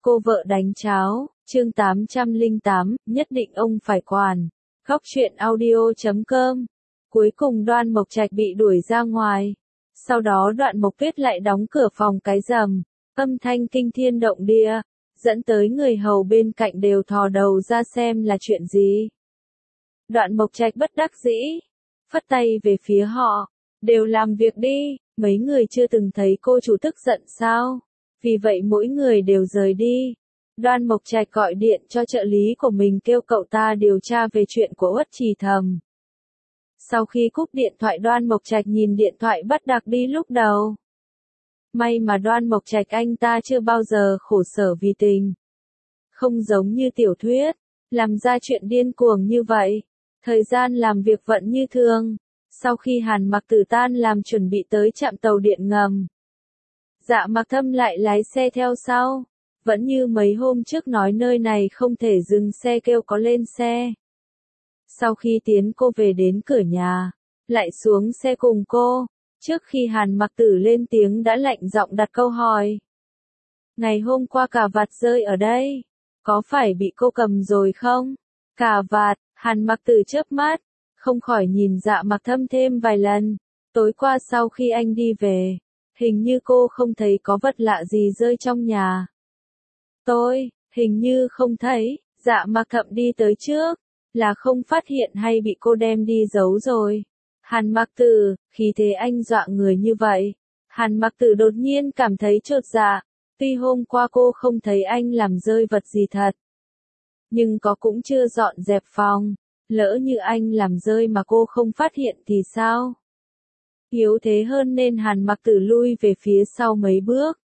Cô vợ đánh cháo, chương 808, nhất định ông phải quản. Góc truyện audio.com. Cuối cùng Đoan Mộc Trạch bị đuổi ra ngoài. Sau đó Đoạn Mộc Tuyết lại đóng cửa phòng cái rầm, âm thanh kinh thiên động địa, dẫn tới người hầu bên cạnh đều thò đầu ra xem là chuyện gì. Đoạn Mộc Trạch bất đắc dĩ, phất tay về phía họ, đều làm việc đi, mấy người chưa từng thấy cô chủ tức giận sao? Vì vậy mỗi người đều rời đi. Đoan Mộc Trạch gọi điện cho trợ lý của mình kêu cậu ta điều tra về chuyện của Uất Trì Thầm. Sau khi cúp điện thoại Đoan Mộc Trạch nhìn điện thoại bắt đặc đi lúc đầu. May mà Đoan Mộc Trạch anh ta chưa bao giờ khổ sở vì tình. Không giống như tiểu thuyết, làm ra chuyện điên cuồng như vậy. Thời gian làm việc vẫn như thường. Sau khi Hàn Mặc Tử tan làm chuẩn bị tới trạm tàu điện ngầm, Dạ Mặc Thâm lại lái xe theo sau. Vẫn như mấy hôm trước nói nơi này không thể dừng xe kêu có lên xe. Sau khi tiến cô về đến cửa nhà, lại xuống xe cùng cô. Trước khi Hàn Mặc Tử lên tiếng đã lạnh giọng đặt câu hỏi. Ngày hôm qua cà vạt rơi ở đây, có phải bị cô cầm rồi không? Cà vạt, Hàn Mặc Tử chớp mắt, không khỏi nhìn Dạ Mặc Thâm thêm vài lần. Tối qua sau khi anh đi về, hình như cô không thấy có vật lạ gì rơi trong nhà. Tôi, hình như không thấy. Dạ Mặc Thâm đi tới trước, là không phát hiện hay bị cô đem đi giấu rồi. Hàn Mặc Tử, khí thế anh dọa người như vậy. Hàn Mặc Tử đột nhiên cảm thấy chột dạ. Tuy hôm qua cô không thấy anh làm rơi vật gì thật, nhưng có cũng chưa dọn dẹp phòng. Lỡ như anh làm rơi mà cô không phát hiện thì sao? Yếu thế hơn nên Hàn Mặc Tử lui về phía sau mấy bước.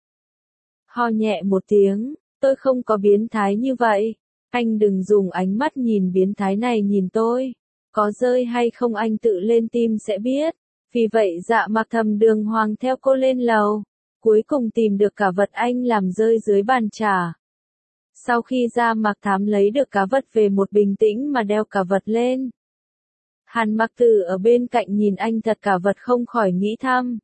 Ho nhẹ một tiếng, tôi không có biến thái như vậy. Anh đừng dùng ánh mắt nhìn biến thái này nhìn tôi. Có rơi hay không anh tự lên tim sẽ biết. Vì vậy Dạ Mặc Thâm đường hoàng theo cô lên lầu. Cuối cùng tìm được cả vật anh làm rơi dưới bàn trà. Sau khi Dạ Mặc Thám lấy được cá vật về một bình tĩnh mà đeo cả vật lên. Hàn Mặc Tử ở bên cạnh nhìn anh thật cả vật không khỏi nghĩ thầm.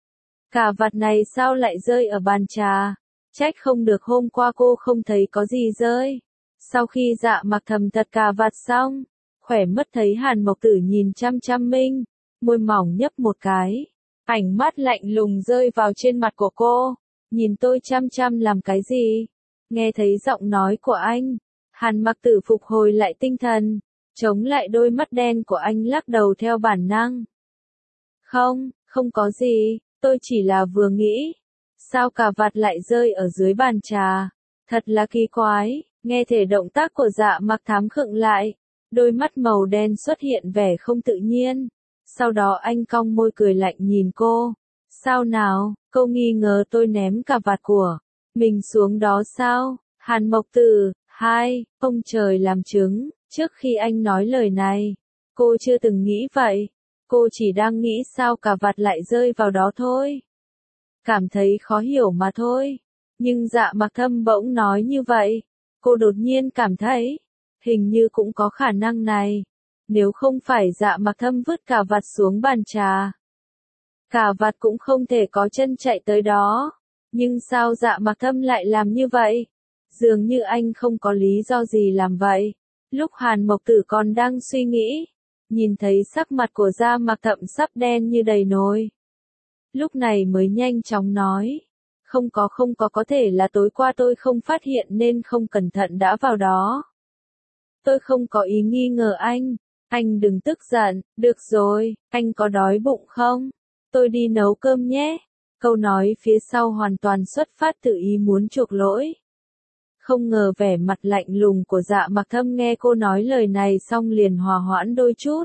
Cả vật này sao lại rơi ở bàn trà? Trách không được hôm qua cô không thấy có gì rơi. Sau khi Dạ Mặc Thầm thật cả vạt xong, khỏe mất thấy Hàn Mộc Tử nhìn chăm chăm mình, môi mỏng nhấp một cái. Ánh mắt lạnh lùng rơi vào trên mặt của cô. Nhìn tôi chăm chăm làm cái gì? Nghe thấy giọng nói của anh, Hàn Mặc Tử phục hồi lại tinh thần, chống lại đôi mắt đen của anh lắc đầu theo bản năng. Không, không có gì, tôi chỉ là vừa nghĩ. Sao cà vạt lại rơi ở dưới bàn trà? Thật là kỳ quái. Nghe thể động tác của Dạ Mặc Thám khựng lại, đôi mắt màu đen xuất hiện vẻ không tự nhiên. Sau đó anh cong môi cười lạnh nhìn cô. Sao nào, cô nghi ngờ tôi ném cà vạt của mình xuống đó sao? Hàn Mộc Tử, ông trời làm chứng, trước khi anh nói lời này, cô chưa từng nghĩ vậy. Cô chỉ đang nghĩ sao cà vạt lại rơi vào đó thôi. Cảm thấy khó hiểu mà thôi. Nhưng Dạ Mặc Thâm bỗng nói như vậy. Cô đột nhiên cảm thấy, hình như cũng có khả năng này. Nếu không phải Dạ Mặc Thâm vứt cà vạt xuống bàn trà, cà vạt cũng không thể có chân chạy tới đó. Nhưng sao Dạ Mặc Thâm lại làm như vậy? Dường như anh không có lý do gì làm vậy. Lúc Hàn Mộc Tử còn đang suy nghĩ, nhìn thấy sắc mặt của Dạ Mặc Thâm sắp đen như đầy nồi. Lúc này mới nhanh chóng nói. Không có thể là tối qua tôi không phát hiện nên không cẩn thận đã vào đó. Tôi không có ý nghi ngờ anh đừng tức giận, được rồi, anh có đói bụng không? Tôi đi nấu cơm nhé. Câu nói phía sau hoàn toàn xuất phát từ ý muốn chuộc lỗi. Không ngờ vẻ mặt lạnh lùng của Dạ Mặc Thâm nghe cô nói lời này xong liền hòa hoãn đôi chút.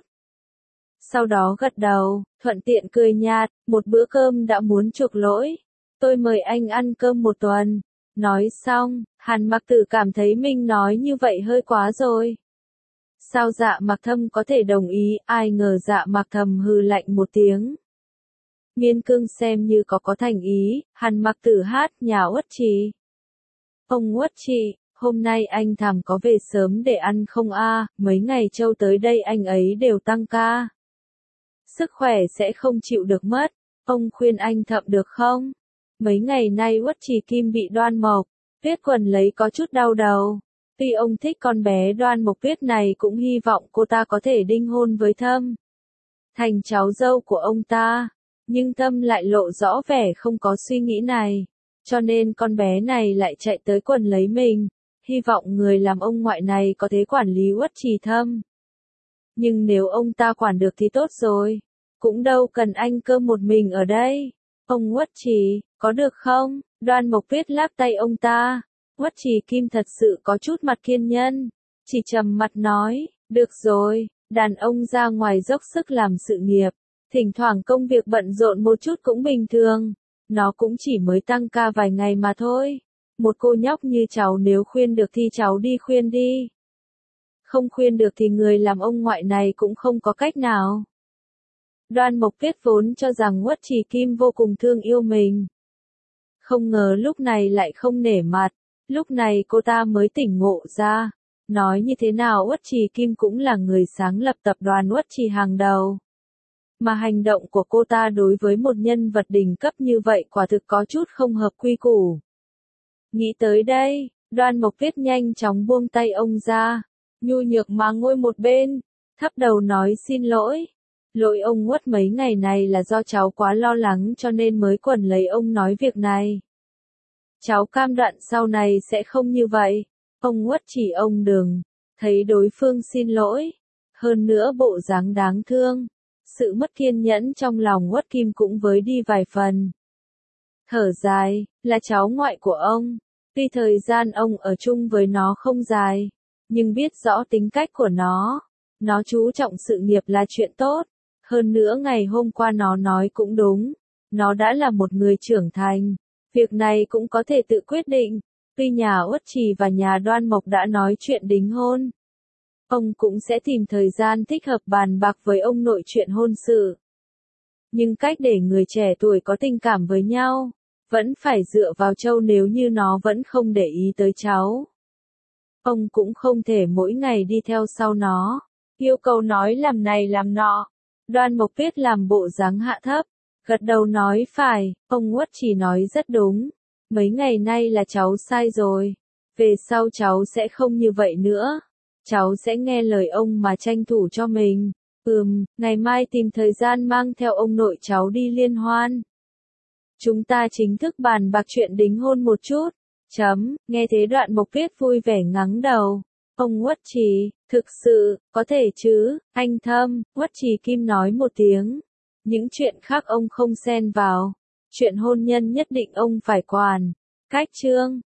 Sau đó gật đầu, thuận tiện cười nhạt, một bữa cơm đã muốn chuộc lỗi. Tôi mời anh ăn cơm một tuần. Nói xong, Hàn Mặc Tử cảm thấy mình nói như vậy hơi quá rồi. Sao Dạ Mặc Thâm có thể đồng ý? Ai ngờ Dạ Mặc Thâm hừ lạnh một tiếng. Miên Cương xem như có thành ý. Hàn Mặc Tử hát nhà Uất Trì. Ông Uất Trì, hôm nay anh thầm có về sớm để ăn không a? Mấy ngày Châu tới đây anh ấy đều tăng ca. Sức khỏe sẽ không chịu được mất. Ông khuyên anh Thậm được không? Mấy ngày nay Uất Trì Kim bị Đoan Mộc Tuyết Quần lấy có chút đau đầu. Tuy ông thích con bé Đoan Mộc Tuyết này cũng hy vọng cô ta có thể đính hôn với Thâm, thành cháu dâu của ông ta. Nhưng Thâm lại lộ rõ vẻ không có suy nghĩ này. Cho nên con bé này lại chạy tới Quần lấy mình. Hy vọng người làm ông ngoại này có thể quản lý Uất Trì Thâm. Nhưng nếu ông ta quản được thì tốt rồi. Cũng đâu cần anh cơ một mình ở đây. Ông Uất Trì, có được không? Đoan Mộc Tuyết lắc tay ông ta. Uất Trì Kim thật sự có chút mặt kiên nhân. Chỉ trầm mặt nói, được rồi, đàn ông ra ngoài dốc sức làm sự nghiệp. Thỉnh thoảng công việc bận rộn một chút cũng bình thường. Nó cũng chỉ mới tăng ca vài ngày mà thôi. Một cô nhóc như cháu nếu khuyên được thì cháu đi khuyên đi. Không khuyên được thì người làm ông ngoại này cũng không có cách nào. Đoan Mộc Tuyết vốn cho rằng Uất Trì Kim vô cùng thương yêu mình. Không ngờ lúc này lại không nể mặt. Lúc này cô ta mới tỉnh ngộ ra. Nói như thế nào Uất Trì Kim cũng là người sáng lập tập đoàn Uất Trì hàng đầu. Mà hành động của cô ta đối với một nhân vật đỉnh cấp như vậy quả thực có chút không hợp quy củ. Nghĩ tới đây, Đoan Mộc Tuyết nhanh chóng buông tay ông ra. Nhu nhược mà ngồi một bên, thấp đầu nói xin lỗi. Lỗi ông Uất mấy ngày này là do cháu quá lo lắng cho nên mới Quần lấy ông nói việc này. Cháu cam đoan sau này sẽ không như vậy. Ông Uất chỉ ông đừng. Thấy đối phương xin lỗi. Hơn nữa bộ dáng đáng thương. Sự mất kiên nhẫn trong lòng Uất Kim cũng với đi vài phần. Thở dài, là cháu ngoại của ông. Tuy thời gian ông ở chung với nó không dài. Nhưng biết rõ tính cách của nó. Nó chú trọng sự nghiệp là chuyện tốt. Hơn nữa ngày hôm qua nó nói cũng đúng. Nó đã là một người trưởng thành. Việc này cũng có thể tự quyết định. Tuy nhà Uất Trì và nhà Đoan Mộc đã nói chuyện đính hôn. Ông cũng sẽ tìm thời gian thích hợp bàn bạc với ông nội chuyện hôn sự. Nhưng cách để người trẻ tuổi có tình cảm với nhau, vẫn phải dựa vào Châu nếu như nó vẫn không để ý tới cháu. Ông cũng không thể mỗi ngày đi theo sau nó, yêu cầu nói làm này làm nọ. Đoan Mộc Tuyết làm bộ dáng hạ thấp, gật đầu nói phải, ông Uất chỉ nói rất đúng. Mấy ngày nay là cháu sai rồi. Về sau cháu sẽ không như vậy nữa. Cháu sẽ nghe lời ông mà tranh thủ cho mình. Ngày mai tìm thời gian mang theo ông nội cháu đi liên hoan. Chúng ta chính thức bàn bạc chuyện đính hôn một chút. Nghe thế Đoan Mộc Tuyết vui vẻ ngắng đầu. Ông Uất Trì, thực sự, có thể chứ, anh Thâm, Uất Trì Kim nói một tiếng. Những chuyện khác ông không xen vào. Chuyện hôn nhân nhất định ông phải quản. Cách chương